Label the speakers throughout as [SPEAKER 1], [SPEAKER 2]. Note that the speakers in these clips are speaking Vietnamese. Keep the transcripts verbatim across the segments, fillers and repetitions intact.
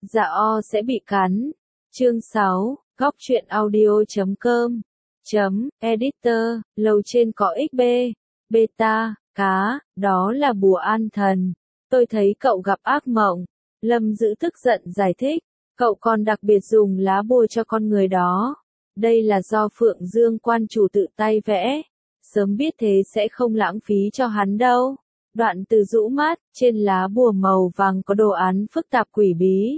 [SPEAKER 1] dạ o sẽ bị cắn. Chương sáu, góc truyện audio chấm com, chấm, editor, lầu trên có ích bê, beta, cá, đó là bùa an thần. Tôi thấy cậu gặp ác mộng. Lâm Dữ tức giận giải thích, cậu còn đặc biệt dùng lá bùa cho con người đó. Đây là do Phượng Dương quan chủ tự tay vẽ. Sớm biết thế sẽ không lãng phí cho hắn đâu. Đoạn Từ rũ mắt, trên lá bùa màu vàng có đồ án phức tạp quỷ bí.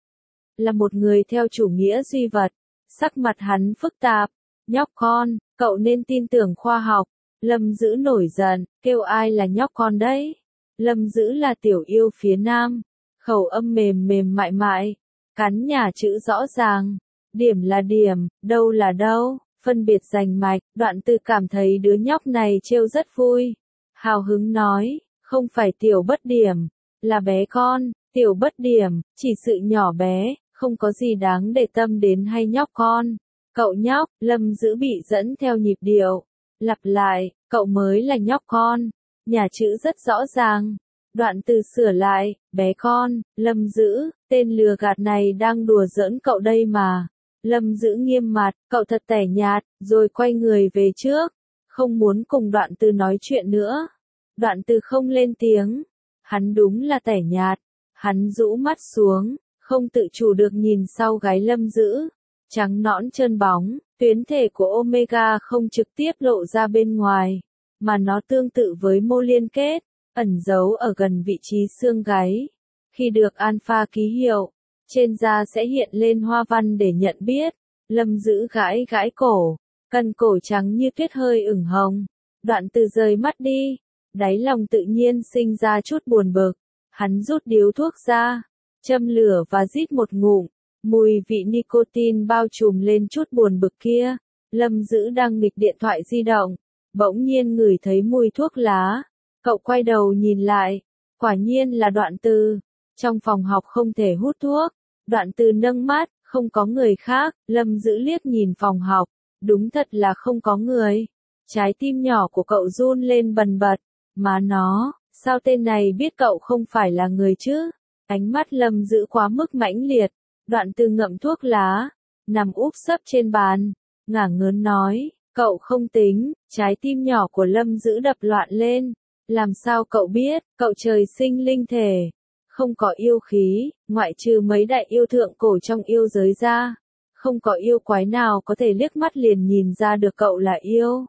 [SPEAKER 1] Là một người theo chủ nghĩa duy vật. Sắc mặt hắn phức tạp. Nhóc con, cậu nên tin tưởng khoa học. Lâm Dữ nổi giận, kêu ai là nhóc con đấy? Lâm Dữ là tiểu yêu phía nam. Khẩu âm mềm mềm mại mại. Cắn nhà chữ rõ ràng. Điểm là điểm, đâu là đâu, phân biệt rành mạch. Đoạn Từ cảm thấy đứa nhóc này trêu rất vui. Hào hứng nói, không phải tiểu bất điểm, là bé con. Tiểu bất điểm, chỉ sự nhỏ bé, không có gì đáng để tâm đến hay nhóc con. Cậu nhóc, Lâm Dữ bị dẫn theo nhịp điệu. Lặp lại, cậu mới là nhóc con. Nhà chữ rất rõ ràng. Đoạn Từ sửa lại, bé con, Lâm Dữ, tên lừa gạt này đang đùa giỡn cậu đây mà. Lâm Dữ nghiêm mặt, cậu thật tẻ nhạt, rồi quay người về trước. Không muốn cùng Đoạn Từ nói chuyện nữa. Đoạn Từ không lên tiếng. Hắn đúng là tẻ nhạt. Hắn rũ mắt xuống, không tự chủ được nhìn sau gáy Lâm Dữ. Trắng nõn trơn bóng, tuyến thể của Omega không trực tiếp lộ ra bên ngoài, mà nó tương tự với mô liên kết, ẩn giấu ở gần vị trí xương gáy. Khi được alpha ký hiệu, trên da sẽ hiện lên hoa văn để nhận biết. Lâm Dữ gãi gãi cổ, cần cổ trắng như tuyết hơi ửng hồng. Đoạn Từ rời mắt đi, đáy lòng tự nhiên sinh ra chút buồn bực. Hắn rút điếu thuốc ra, châm lửa và rít một ngụm. Mùi vị nicotine bao trùm lên chút buồn bực kia. Lâm Dữ đang nghịch điện thoại di động, bỗng nhiên ngửi thấy mùi thuốc lá. Cậu quay đầu nhìn lại, quả nhiên là Đoạn Từ. Trong phòng học không thể hút thuốc. Đoạn Từ nâng mắt, không có người khác. Lâm Dữ liếc nhìn phòng học, đúng thật là không có người. Trái tim nhỏ của cậu run lên bần bật. Má nó, sao tên này biết cậu không phải là người chứ? Ánh mắt Lâm Dữ quá mức mãnh liệt. Đoạn Từ ngậm thuốc lá, nằm úp sấp trên bàn, ngả ngớn nói, cậu không tính. Trái tim nhỏ của Lâm Dữ đập loạn lên. Làm sao cậu biết, cậu trời sinh linh thể, không có yêu khí, ngoại trừ mấy đại yêu thượng cổ trong yêu giới ra. Không có yêu quái nào có thể liếc mắt liền nhìn ra được cậu là yêu.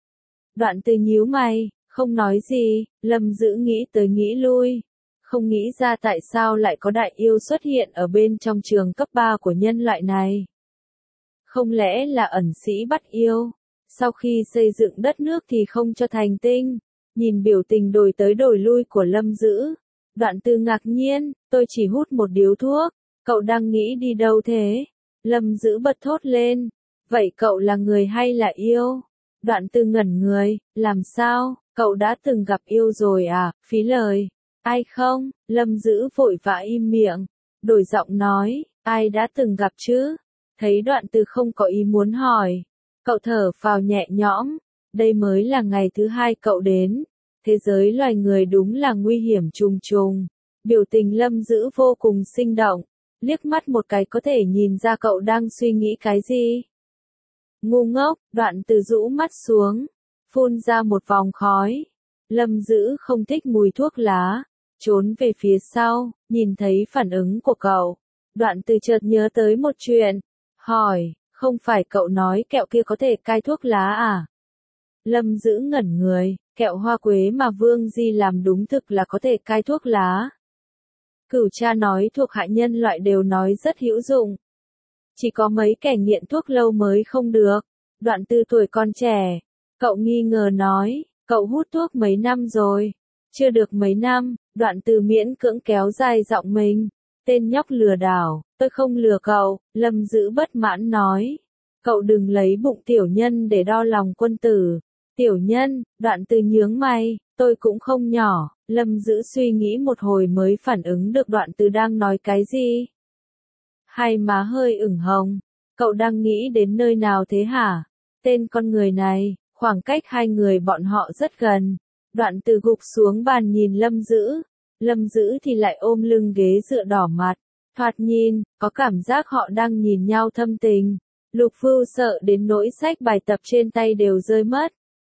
[SPEAKER 1] Đoạn Từ nhíu mày, không nói gì. Lâm Dữ nghĩ tới nghĩ lui. Không nghĩ ra tại sao lại có đại yêu xuất hiện ở bên trong trường cấp ba của nhân loại này. Không lẽ là ẩn sĩ bắt yêu? Sau khi xây dựng đất nước thì không cho thành tinh. Nhìn biểu tình đổi tới đổi lui của Lâm Dữ, Đoạn Từ ngạc nhiên, tôi chỉ hút một điếu thuốc. Cậu đang nghĩ đi đâu thế? Lâm Dữ bật thốt lên. Vậy cậu là người hay là yêu? Đoạn Từ ngẩn người, làm sao? Cậu đã từng gặp yêu rồi à? Phí lời. Ai không? Lâm Dữ vội vã im miệng, đổi giọng nói, ai đã từng gặp chứ? Thấy Đoạn Từ không có ý muốn hỏi, cậu thở phào nhẹ nhõm, đây mới là ngày thứ hai cậu đến. Thế giới loài người đúng là nguy hiểm trùng trùng. Biểu tình Lâm Dữ vô cùng sinh động, liếc mắt một cái có thể nhìn ra cậu đang suy nghĩ cái gì. Ngu ngốc, Đoạn Từ rũ mắt xuống, phun ra một vòng khói. Lâm Dữ không thích mùi thuốc lá, trốn về phía sau. Nhìn thấy phản ứng của cậu, Đoạn Từ chợt nhớ tới một chuyện, hỏi, không phải cậu nói kẹo kia có thể cai thuốc lá à? Lâm Dữ ngẩn người, kẹo hoa quế mà Vương Di làm đúng thực là có thể cai thuốc lá. Cửu cha nói thuộc hạ nhân loại đều nói rất hữu dụng. Chỉ có mấy kẻ nghiện thuốc lâu mới không được. Đoạn Từ tuổi còn trẻ. Cậu nghi ngờ nói, cậu hút thuốc mấy năm rồi? Chưa được mấy năm. Đoạn Từ miễn cưỡng kéo dài giọng mình. Tên nhóc lừa đảo, tôi không lừa cậu. Lâm Dữ bất mãn nói. Cậu đừng lấy bụng tiểu nhân để đo lòng quân tử. Tiểu nhân, Đoạn Từ nhướng mày, tôi cũng không nhỏ. Lâm Dữ suy nghĩ một hồi mới phản ứng được Đoạn Từ đang nói cái gì. Hai má hơi ửng hồng. Cậu đang nghĩ đến nơi nào thế hả? Tên con người này, khoảng cách hai người bọn họ rất gần. Đoạn Từ gục xuống bàn nhìn Lâm Dữ. Lâm Dữ thì lại ôm lưng ghế dựa đỏ mặt. Thoạt nhìn, có cảm giác họ đang nhìn nhau thâm tình. Lục Vưu sợ đến nỗi sách bài tập trên tay đều rơi mất.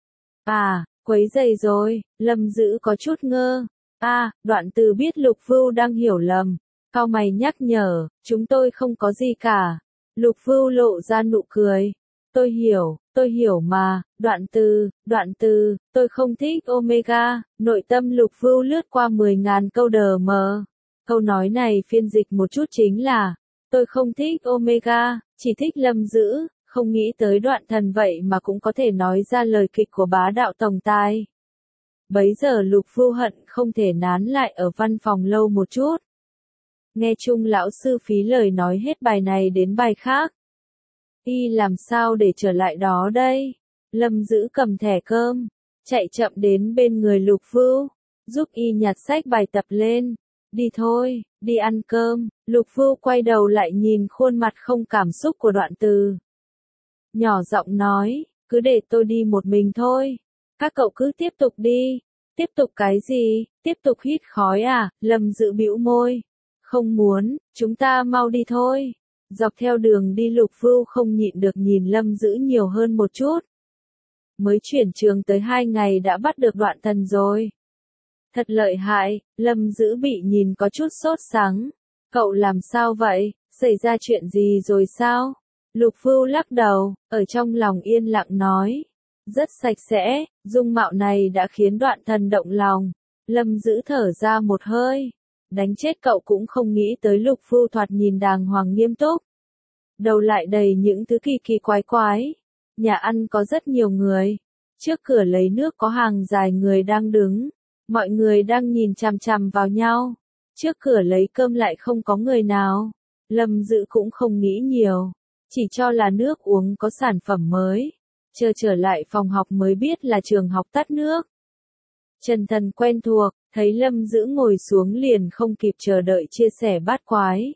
[SPEAKER 1] À, quấy rầy rồi, Lâm Dữ có chút ngơ. À, Đoạn Từ biết Lục Vưu đang hiểu lầm. Cau mày nhắc nhở, chúng tôi không có gì cả. Lục Vưu lộ ra nụ cười. Tôi hiểu, tôi hiểu mà, Đoạn Từ, Đoạn Từ, tôi không thích Omega. Nội tâm Lục Vưu lướt qua mười ngàn câu đờ mờ. Câu nói này phiên dịch một chút chính là, tôi không thích Omega, chỉ thích Lâm Dữ, không nghĩ tới Đoạn Thần vậy mà cũng có thể nói ra lời kịch của bá đạo tổng tài. Bấy giờ Lục Vưu hận không thể nán lại ở văn phòng lâu một chút. Nghe chung lão sư phí lời nói hết bài này đến bài khác. Y làm sao để trở lại đó đây? Lâm Dữ cầm thẻ cơm, chạy chậm đến bên người Lục Vưu, giúp Y nhặt sách bài tập lên. Đi thôi, đi ăn cơm. Lục Vưu quay đầu lại nhìn khuôn mặt không cảm xúc của Đoạn Từ. Nhỏ giọng nói, cứ để tôi đi một mình thôi. Các cậu cứ tiếp tục đi. Tiếp tục cái gì? Tiếp tục hít khói à? Lâm Dữ bĩu môi. Không muốn, chúng ta mau đi thôi. Dọc theo đường đi Lục Vưu không nhịn được nhìn Lâm Dữ nhiều hơn một chút. Mới chuyển trường tới hai ngày đã bắt được Đoạn Thần rồi. Thật lợi hại, Lâm Dữ bị nhìn có chút sốt sắng. Cậu làm sao vậy? Xảy ra chuyện gì rồi sao? Lục Vưu lắc đầu, ở trong lòng yên lặng nói. Rất sạch sẽ, dung mạo này đã khiến Đoạn Thần động lòng. Lâm Dữ thở ra một hơi. Đánh chết cậu cũng không nghĩ tới Lục Vưu thoạt nhìn đàng hoàng nghiêm túc. Đầu lại đầy những thứ kỳ kỳ quái quái. Nhà ăn có rất nhiều người. Trước cửa lấy nước có hàng dài người đang đứng. Mọi người đang nhìn chằm chằm vào nhau. Trước cửa lấy cơm lại không có người nào. Lâm Dữ cũng không nghĩ nhiều. Chỉ cho là nước uống có sản phẩm mới. Chờ trở lại phòng học mới biết là trường học tắt nước. Trần Thần quen thuộc, thấy Lâm Dữ ngồi xuống liền không kịp chờ đợi chia sẻ bát quái.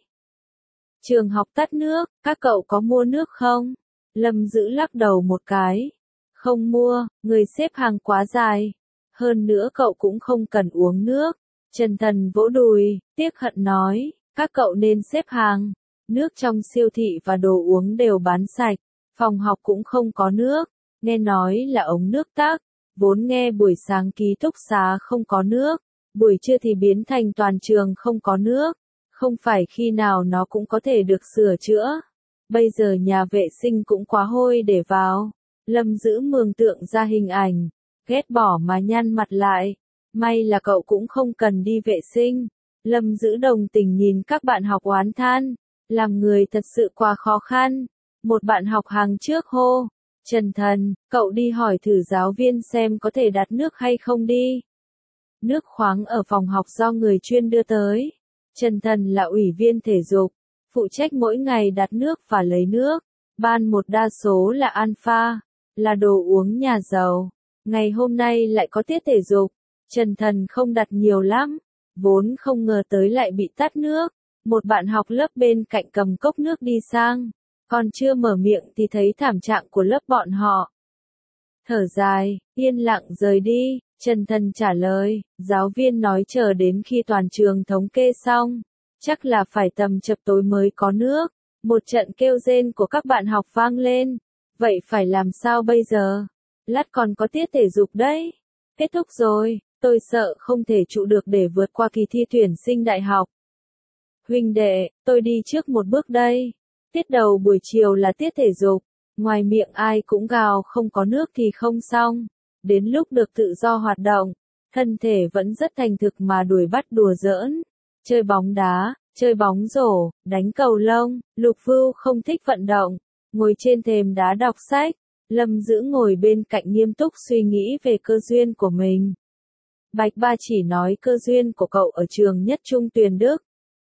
[SPEAKER 1] Trường học tắt nước, các cậu có mua nước không? Lâm Dữ lắc đầu một cái. Không mua, người xếp hàng quá dài. Hơn nữa cậu cũng không cần uống nước. Trần Thần vỗ đùi, tiếc hận nói, các cậu nên xếp hàng. Nước trong siêu thị và đồ uống đều bán sạch. Phòng học cũng không có nước. Nghe nói là ống nước tắc. Vốn nghe buổi sáng ký túc xá không có nước. Buổi trưa thì biến thành toàn trường không có nước. Không phải khi nào nó cũng có thể được sửa chữa. Bây giờ nhà vệ sinh cũng quá hôi để vào. Lâm Dữ mường tượng ra hình ảnh. Ghét bỏ mà nhăn mặt lại. May là cậu cũng không cần đi vệ sinh. Lâm Dữ đồng tình nhìn các bạn học oán than. Làm người thật sự quá khó khăn. Một bạn học hàng trước hô. Trần Thần, cậu đi hỏi thử giáo viên xem có thể đặt nước hay không đi. Nước khoáng ở phòng học do người chuyên đưa tới. Trần Thần là ủy viên thể dục. Phụ trách mỗi ngày đặt nước và lấy nước. Ban một đa số là alpha. Là đồ uống nhà giàu. Ngày hôm nay lại có tiết thể dục. Trần Thần không đặt nhiều lắm. Vốn không ngờ tới lại bị tắt nước. Một bạn học lớp bên cạnh cầm cốc nước đi sang. Còn chưa mở miệng thì thấy thảm trạng của lớp bọn họ. Thở dài, yên lặng rời đi. Trần Thần trả lời, giáo viên nói chờ đến khi toàn trường thống kê xong. Chắc là phải tầm chập tối mới có nước. Một trận kêu rên của các bạn học vang lên. Vậy phải làm sao bây giờ? Lát còn có tiết thể dục đấy. Kết thúc rồi, tôi sợ không thể trụ được để vượt qua kỳ thi tuyển sinh đại học. Huynh đệ, tôi đi trước một bước đây. Tiết đầu buổi chiều là tiết thể dục. Ngoài miệng ai cũng gào không có nước thì không xong. Đến lúc được tự do hoạt động, thân thể vẫn rất thành thực mà đuổi bắt đùa giỡn. Chơi bóng đá, chơi bóng rổ, đánh cầu lông. Lục Vưu không thích vận động. Ngồi trên thềm đá đọc sách. Lâm Dữ ngồi bên cạnh nghiêm túc suy nghĩ về cơ duyên của mình. Bạch Ba chỉ nói cơ duyên của cậu ở trường Nhất Trung Tuyền Đức.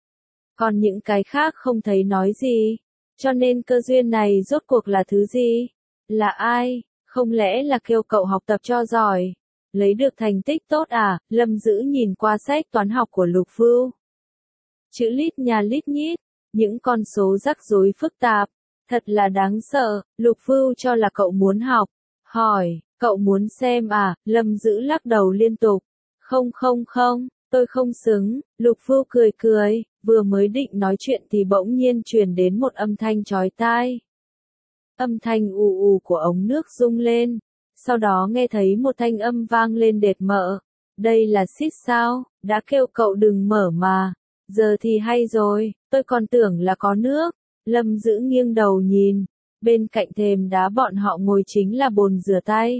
[SPEAKER 1] Còn những cái khác không thấy nói gì. Cho nên cơ duyên này rốt cuộc là thứ gì? Là ai? Không lẽ là kêu cậu học tập cho giỏi? Lấy được thành tích tốt à? Lâm Dữ nhìn qua sách toán học của Lục Vưu. Chữ lít nhà lít nhít. Những con số rắc rối phức tạp. Thật là đáng sợ. Lục Vưu cho là cậu muốn học. Hỏi, cậu muốn xem à? Lâm Dữ lắc đầu liên tục. Không không không, tôi không xứng. Lục Vưu cười cười. vừa mới định nói chuyện thì bỗng nhiên truyền đến một âm thanh chói tai. Âm thanh ù ù của ống nước rung lên, sau đó nghe thấy một thanh âm vang lên đệt mợ. Đây là Sid sao, đã kêu cậu đừng mở mà, giờ thì hay rồi, tôi còn tưởng là có nước. Lâm Dữ nghiêng đầu nhìn, bên cạnh thềm đá bọn họ ngồi chính là bồn rửa tay.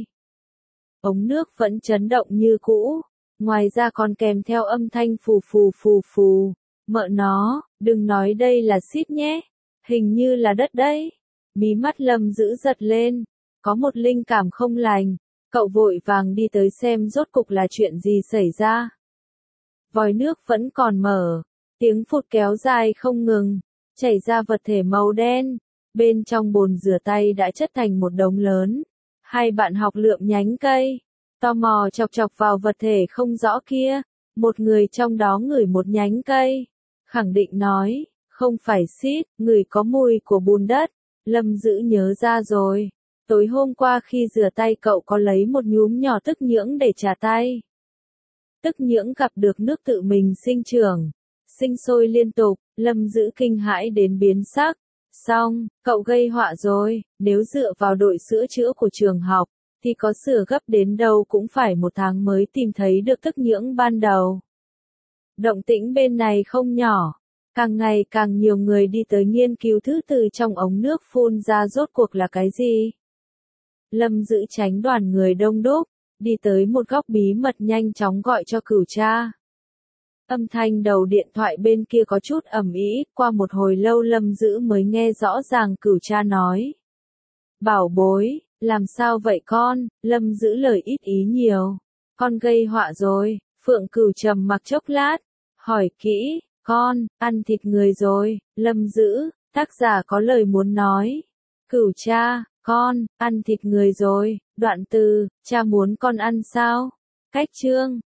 [SPEAKER 1] Ống nước vẫn chấn động như cũ, ngoài ra còn kèm theo âm thanh phù phù phù phù. Mợ nó, đừng nói đây là Sid nhé, hình như là đất đấy. Mí mắt Lâm Dữ giật lên, có một linh cảm không lành, cậu vội vàng đi tới xem rốt cục là chuyện gì xảy ra. Vòi nước vẫn còn mở, tiếng phụt kéo dài không ngừng, chảy ra vật thể màu đen, bên trong bồn rửa tay đã chất thành một đống lớn. Hai bạn học lượm nhánh cây, tò mò chọc chọc vào vật thể không rõ kia, một người trong đó ngửi một nhánh cây, khẳng định nói, không phải Sid, ngửi có mùi của bùn đất. Lâm Dữ nhớ ra rồi, tối hôm qua khi rửa tay cậu có lấy một nhúm nhỏ tức nhưỡng để trà tay. Tức nhưỡng gặp được nước tự mình sinh trưởng, sinh sôi liên tục, Lâm Dữ kinh hãi đến biến sắc. Xong, cậu gây họa rồi, nếu dựa vào đội sữa chữa của trường học, thì có sửa gấp đến đâu cũng phải một tháng mới tìm thấy được tức nhưỡng ban đầu. Động tĩnh bên này không nhỏ, càng ngày càng nhiều người đi tới nghiên cứu thứ từ trong ống nước phun ra rốt cuộc là cái gì. Lâm Dữ tránh đoàn người đông đúc, đi tới một góc bí mật nhanh chóng gọi cho cửu cha. Âm thanh đầu điện thoại bên kia có chút ầm ĩ, qua một hồi lâu Lâm Dữ mới nghe rõ ràng cửu cha nói. Bảo bối, làm sao vậy con? Lâm Dữ lời ít ý nhiều. Con gây họa rồi. Phượng Cửu trầm mặc chốc lát, hỏi kỹ, con, ăn thịt người rồi. Lâm Dữ, tác giả có lời muốn nói. Cửu cha, con, ăn thịt người rồi. Đoạn từ, cha muốn con ăn sao? Cách chương.